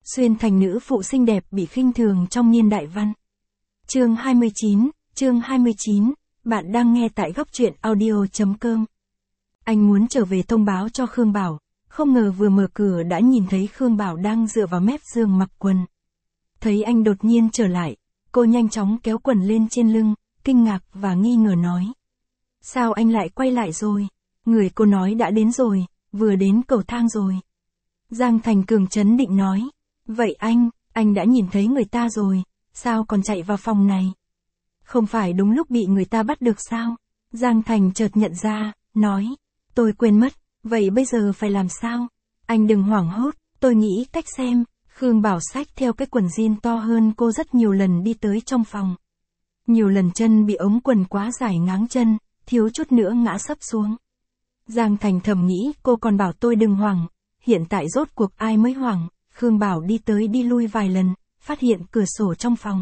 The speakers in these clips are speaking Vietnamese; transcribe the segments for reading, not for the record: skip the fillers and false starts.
Xuyên thành nữ phụ xinh đẹp bị khinh thường trong niên đại văn. Chương 29, bạn đang nghe tại góc truyện audio.com. Anh muốn trở về thông báo cho Khương Bảo, không ngờ vừa mở cửa đã nhìn thấy Khương Bảo đang dựa vào mép giường mặc quần. Thấy anh đột nhiên trở lại, cô nhanh chóng kéo quần lên trên lưng, kinh ngạc và nghi ngờ nói. Sao anh lại quay lại rồi? Người cô nói đã đến rồi, vừa đến cầu thang rồi. Giang Thành cường trấn định nói. Vậy anh đã nhìn thấy người ta rồi, sao còn chạy vào phòng này? Không phải đúng lúc bị người ta bắt được sao? Giang Thành chợt nhận ra, nói. Tôi quên mất, vậy bây giờ phải làm sao? Anh đừng hoảng hốt, tôi nghĩ cách xem. Khương Bảo xách theo cái quần jean to hơn cô rất nhiều lần đi tới trong phòng. Nhiều lần chân bị ống quần quá dài ngáng chân, thiếu chút nữa ngã sấp xuống. Giang Thành thầm nghĩ cô còn bảo tôi đừng hoảng, hiện tại rốt cuộc ai mới hoảng. Khương Bảo đi tới đi lui vài lần, phát hiện cửa sổ trong phòng.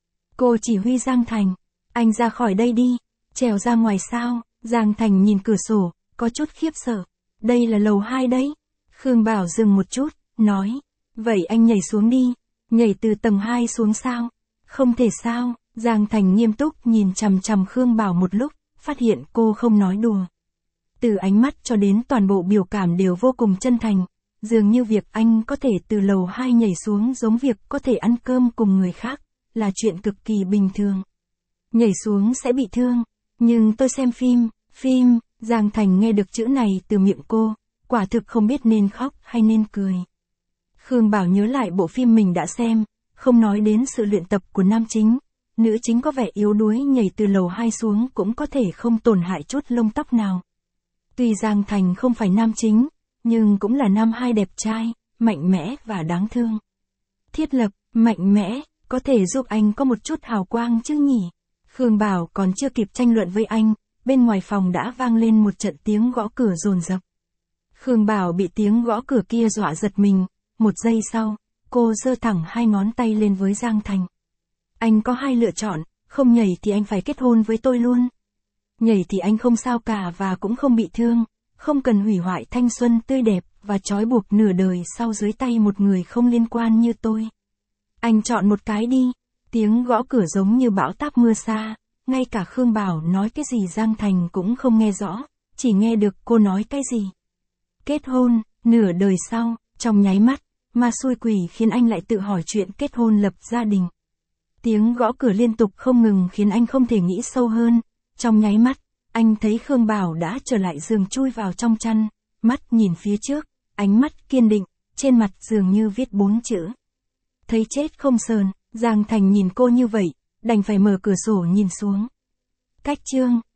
Cô chỉ huy Giang Thành, anh ra khỏi đây đi, trèo ra ngoài sao? Giang Thành nhìn cửa sổ, có chút khiếp sợ. Đây là lầu 2 đấy. Khương Bảo dừng một chút, nói, vậy anh nhảy xuống đi, nhảy từ tầng 2 xuống sao? Không thể sao? Giang Thành nghiêm túc nhìn chằm chằm Khương Bảo một lúc, phát hiện cô không nói đùa. Từ ánh mắt cho đến toàn bộ biểu cảm đều vô cùng chân thành. Dường như việc anh có thể từ lầu 2 nhảy xuống giống việc có thể ăn cơm cùng người khác, là chuyện cực kỳ bình thường. Nhảy xuống sẽ bị thương, nhưng tôi xem phim, Giang Thành nghe được chữ này từ miệng cô, quả thực không biết nên khóc hay nên cười. Khương Bảo nhớ lại bộ phim mình đã xem, không nói đến sự luyện tập của nam chính, nữ chính có vẻ yếu đuối nhảy từ lầu 2 xuống cũng có thể không tổn hại chút lông tóc nào. Tuy Giang Thành không phải nam chính, nhưng cũng là nam hai đẹp trai, mạnh mẽ và đáng thương. Thiết lập, mạnh mẽ, có thể giúp anh có một chút hào quang chứ nhỉ? Khương Bảo còn chưa kịp tranh luận với anh, bên ngoài phòng đã vang lên một trận tiếng gõ cửa dồn dập. Khương Bảo bị tiếng gõ cửa kia dọa giật mình, một giây sau, cô giơ thẳng hai ngón tay lên với Giang Thành. Anh có hai lựa chọn, không nhảy thì anh phải kết hôn với tôi luôn. Nhảy thì anh không sao cả và cũng không bị thương. Không cần hủy hoại thanh xuân tươi đẹp và trói buộc nửa đời sau dưới tay một người không liên quan như tôi. Anh chọn một cái đi. Tiếng gõ cửa giống như bão táp mưa xa, ngay cả Khương Bảo nói cái gì Giang Thành cũng không nghe rõ, chỉ nghe được cô nói cái gì. Kết hôn, nửa đời sau, trong nháy mắt, ma xui quỷ khiến anh lại tự hỏi chuyện kết hôn lập gia đình. Tiếng gõ cửa liên tục không ngừng khiến anh không thể nghĩ sâu hơn, trong nháy mắt. Anh thấy Khương Bảo đã trở lại giường chui vào trong chăn, mắt nhìn phía trước, ánh mắt kiên định, trên mặt dường như viết 4 chữ. Thấy chết không sờn, Giang Thành nhìn cô như vậy, đành phải mở cửa sổ nhìn xuống. Cách chương